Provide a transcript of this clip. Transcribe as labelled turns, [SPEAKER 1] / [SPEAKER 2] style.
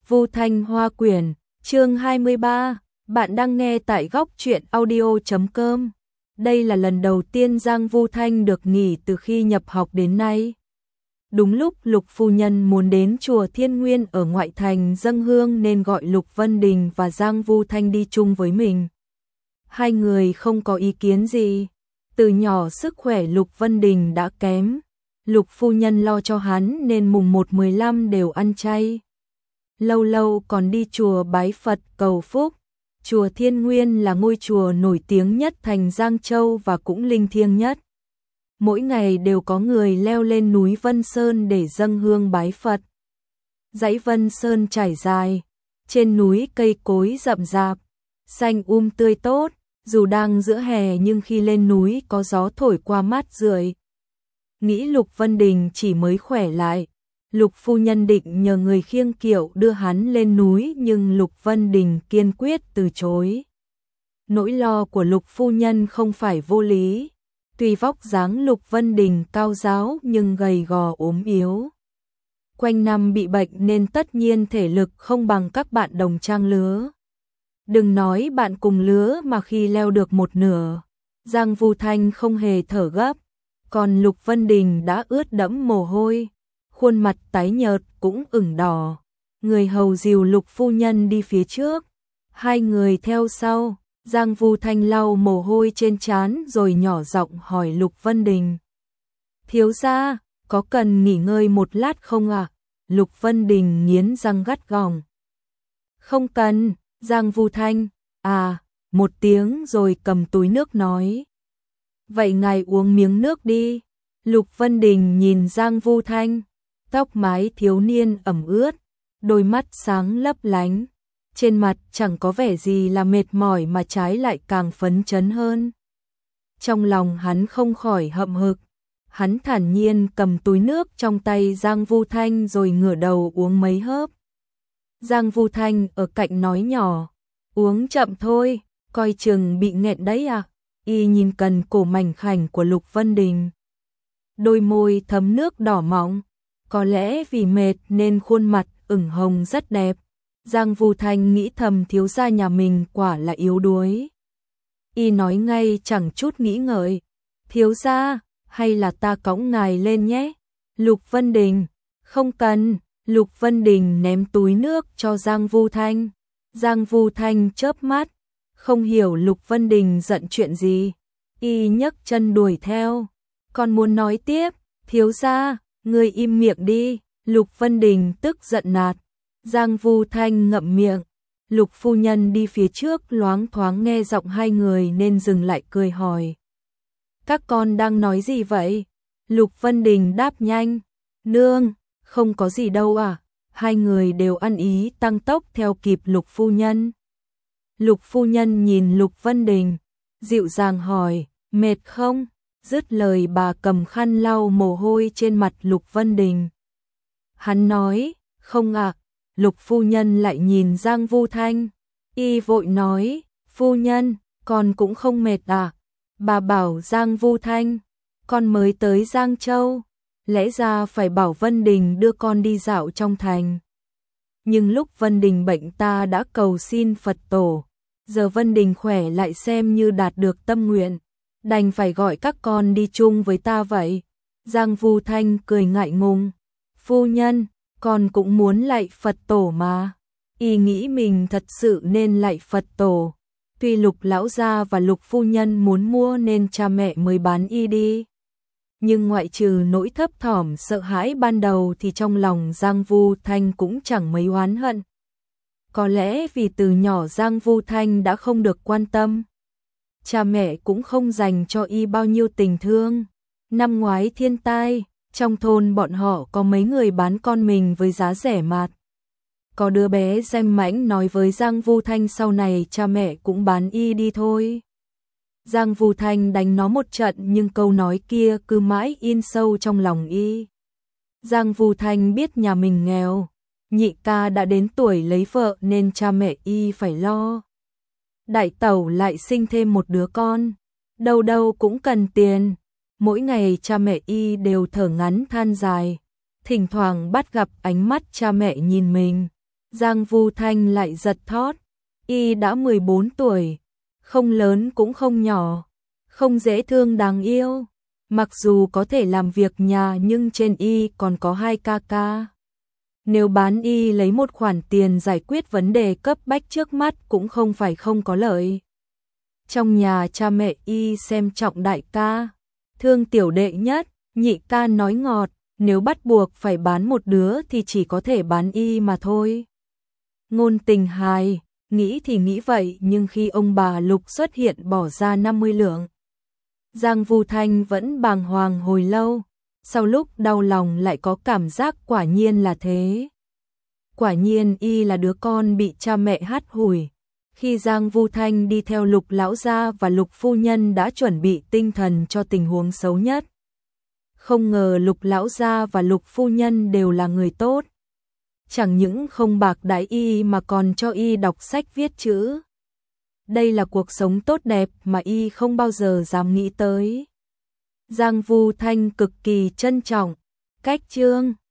[SPEAKER 1] Vu Thanh Hoa Quyển, chương 23, bạn đang nghe tại góc truyện audio.com. Đây là lần đầu tiên Giang Vu Thanh được nghỉ từ khi nhập học đến nay. Đúng lúc Lục phu nhân muốn đến chùa Thiên Nguyên ở ngoại thành dâng hương nên gọi Lục Vân Đình và Giang Vu Thanh đi chung với mình. Hai người không có ý kiến gì. Từ nhỏ sức khỏe Lục Vân Đình đã kém. Lục phu nhân lo cho hắn nên mùng 1-15 đều ăn chay. Lâu lâu còn đi chùa bái Phật cầu phúc. Chùa Thiên Nguyên là ngôi chùa nổi tiếng nhất thành Giang Châu và cũng linh thiêng nhất. Mỗi ngày đều có người leo lên núi Vân Sơn để dâng hương bái Phật. Dãy Vân Sơn trải dài, trên núi cây cối rậm rạp, xanh tươi tốt, dù đang giữa hè nhưng khi lên núi có gió thổi qua mát rượi. Nghĩ Lục Vân Đình chỉ mới khỏe lại, Lục phu nhân định nhờ người khiêng kiệu đưa hắn lên núi nhưng Lục Vân Đình kiên quyết từ chối. Nỗi lo của Lục phu nhân không phải vô lý, tuy vóc dáng Lục Vân Đình cao ráo nhưng gầy gò ốm yếu. Quanh năm bị bệnh nên tất nhiên thể lực không bằng các bạn đồng trang lứa. Đừng nói bạn cùng lứa mà khi leo được một nửa, Giang Vu Thanh không hề thở gấp, còn Lục Vân Đình đã ướt đẫm mồ hôi, khuôn mặt tái nhợt cũng ửng đỏ. Người hầu dìu Lục phu nhân đi phía trước, hai người theo sau. Giang Vu Thanh lau mồ hôi trên trán rồi nhỏ giọng hỏi Lục Vân Đình. Thiếu gia, có cần nghỉ ngơi một lát không ạ? Lục Vân Đình nghiến răng gắt gỏng. Không cần, Giang Vu Thanh, một tiếng rồi cầm túi nước nói. Vậy ngài uống miếng nước đi. Lục Vân Đình nhìn Giang Vu Thanh, tóc mái thiếu niên ẩm ướt, đôi mắt sáng lấp lánh. Trên mặt chẳng có vẻ gì là mệt mỏi mà trái lại càng phấn chấn hơn. Trong lòng hắn không khỏi hậm hực, hắn thản nhiên cầm túi nước trong tay Giang Vu Thanh rồi ngửa đầu uống mấy hớp. Giang Vu Thanh ở cạnh nói nhỏ, uống chậm thôi, coi chừng bị nghẹn đấy à. Y nhìn cần cổ mảnh khảnh của Lục Vân Đình. Đôi môi thấm nước đỏ mọng, có lẽ vì mệt nên khuôn mặt ửng hồng rất đẹp. Giang Vu Thanh nghĩ thầm thiếu gia nhà mình quả là yếu đuối. Y nói ngay chẳng chút nghĩ ngợi. Thiếu gia, hay là ta cõng ngài lên nhé? Lục Vân Đình, không cần. Lục Vân Đình ném túi nước cho Giang Vu Thanh. Giang Vu Thanh chớp mắt, không hiểu Lục Vân Đình giận chuyện gì. Y nhấc chân đuổi theo. Còn muốn nói tiếp, thiếu gia, ngươi im miệng đi. Lục Vân Đình tức giận nạt. Giang Vu Thanh ngậm miệng. Lục phu nhân đi phía trước loáng thoáng nghe giọng hai người nên dừng lại cười hỏi. Các con đang nói gì vậy? Lục Vân Đình đáp nhanh. Nương, không có gì đâu à. Hai người đều ăn ý tăng tốc theo kịp Lục phu nhân. Lục phu nhân nhìn Lục Vân Đình, dịu dàng hỏi, mệt không? Dứt lời bà cầm khăn lau mồ hôi trên mặt Lục Vân Đình. Hắn nói, không ạ. Lục phu nhân lại nhìn Giang Vu Thanh. Y vội nói, phu nhân, con cũng không mệt à? Bà bảo Giang Vu Thanh, con mới tới Giang Châu, lẽ ra phải bảo Vân Đình đưa con đi dạo trong thành. Nhưng lúc Vân Đình bệnh ta đã cầu xin Phật tổ, giờ Vân Đình khỏe lại xem như đạt được tâm nguyện, đành phải gọi các con đi chung với ta vậy. Giang Vu Thanh cười ngại ngùng, phu nhân, con cũng muốn lạy Phật tổ mà. Y nghĩ mình thật sự nên lạy Phật tổ. Tuy Lục lão gia và Lục phu nhân muốn mua nên cha mẹ mới bán y đi. Nhưng ngoại trừ nỗi thấp thỏm sợ hãi ban đầu thì trong lòng Giang Vu Thanh cũng chẳng mấy oán hận. Có lẽ vì từ nhỏ Giang Vu Thanh đã không được quan tâm. Cha mẹ cũng không dành cho y bao nhiêu tình thương. Năm ngoái thiên tai, trong thôn bọn họ có mấy người bán con mình với giá rẻ mạt. Có đứa bé danh mãnh nói với Giang Vu Thanh sau này cha mẹ cũng bán y đi thôi. Giang Vu Thanh đánh nó một trận nhưng câu nói kia cứ mãi in sâu trong lòng y. Giang Vu Thanh biết nhà mình nghèo, nhị ca đã đến tuổi lấy vợ nên cha mẹ y phải lo. Đại tẩu lại sinh thêm một đứa con, đâu đâu cũng cần tiền. Mỗi ngày cha mẹ y đều thở ngắn than dài, thỉnh thoảng bắt gặp ánh mắt cha mẹ nhìn mình. Giang Vu Thanh lại giật thót, y đã 14 tuổi, không lớn cũng không nhỏ, không dễ thương đáng yêu. Mặc dù có thể làm việc nhà nhưng trên y còn có 2 ca ca. Nếu bán y lấy một khoản tiền giải quyết vấn đề cấp bách trước mắt cũng không phải không có lợi. Trong nhà cha mẹ y xem trọng đại ca, thương tiểu đệ nhất, nhị ca nói ngọt, nếu bắt buộc phải bán một đứa thì chỉ có thể bán y mà thôi. Ngôn Tình hài, nghĩ thì nghĩ vậy nhưng khi ông bà Lục xuất hiện bỏ ra 50 lượng. Giang Vu Thanh vẫn bàng hoàng hồi lâu, sau lúc đau lòng lại có cảm giác quả nhiên là thế. Quả nhiên y là đứa con bị cha mẹ hắt hủi. Khi Giang Vu Thanh đi theo Lục lão gia và Lục phu nhân đã chuẩn bị tinh thần cho tình huống xấu nhất. Không ngờ Lục lão gia và Lục phu nhân đều là người tốt. Chẳng những không bạc đãi y mà còn cho y đọc sách viết chữ. Đây là cuộc sống tốt đẹp mà y không bao giờ dám nghĩ tới. Giang Vu Thanh cực kỳ trân trọng. Cách chương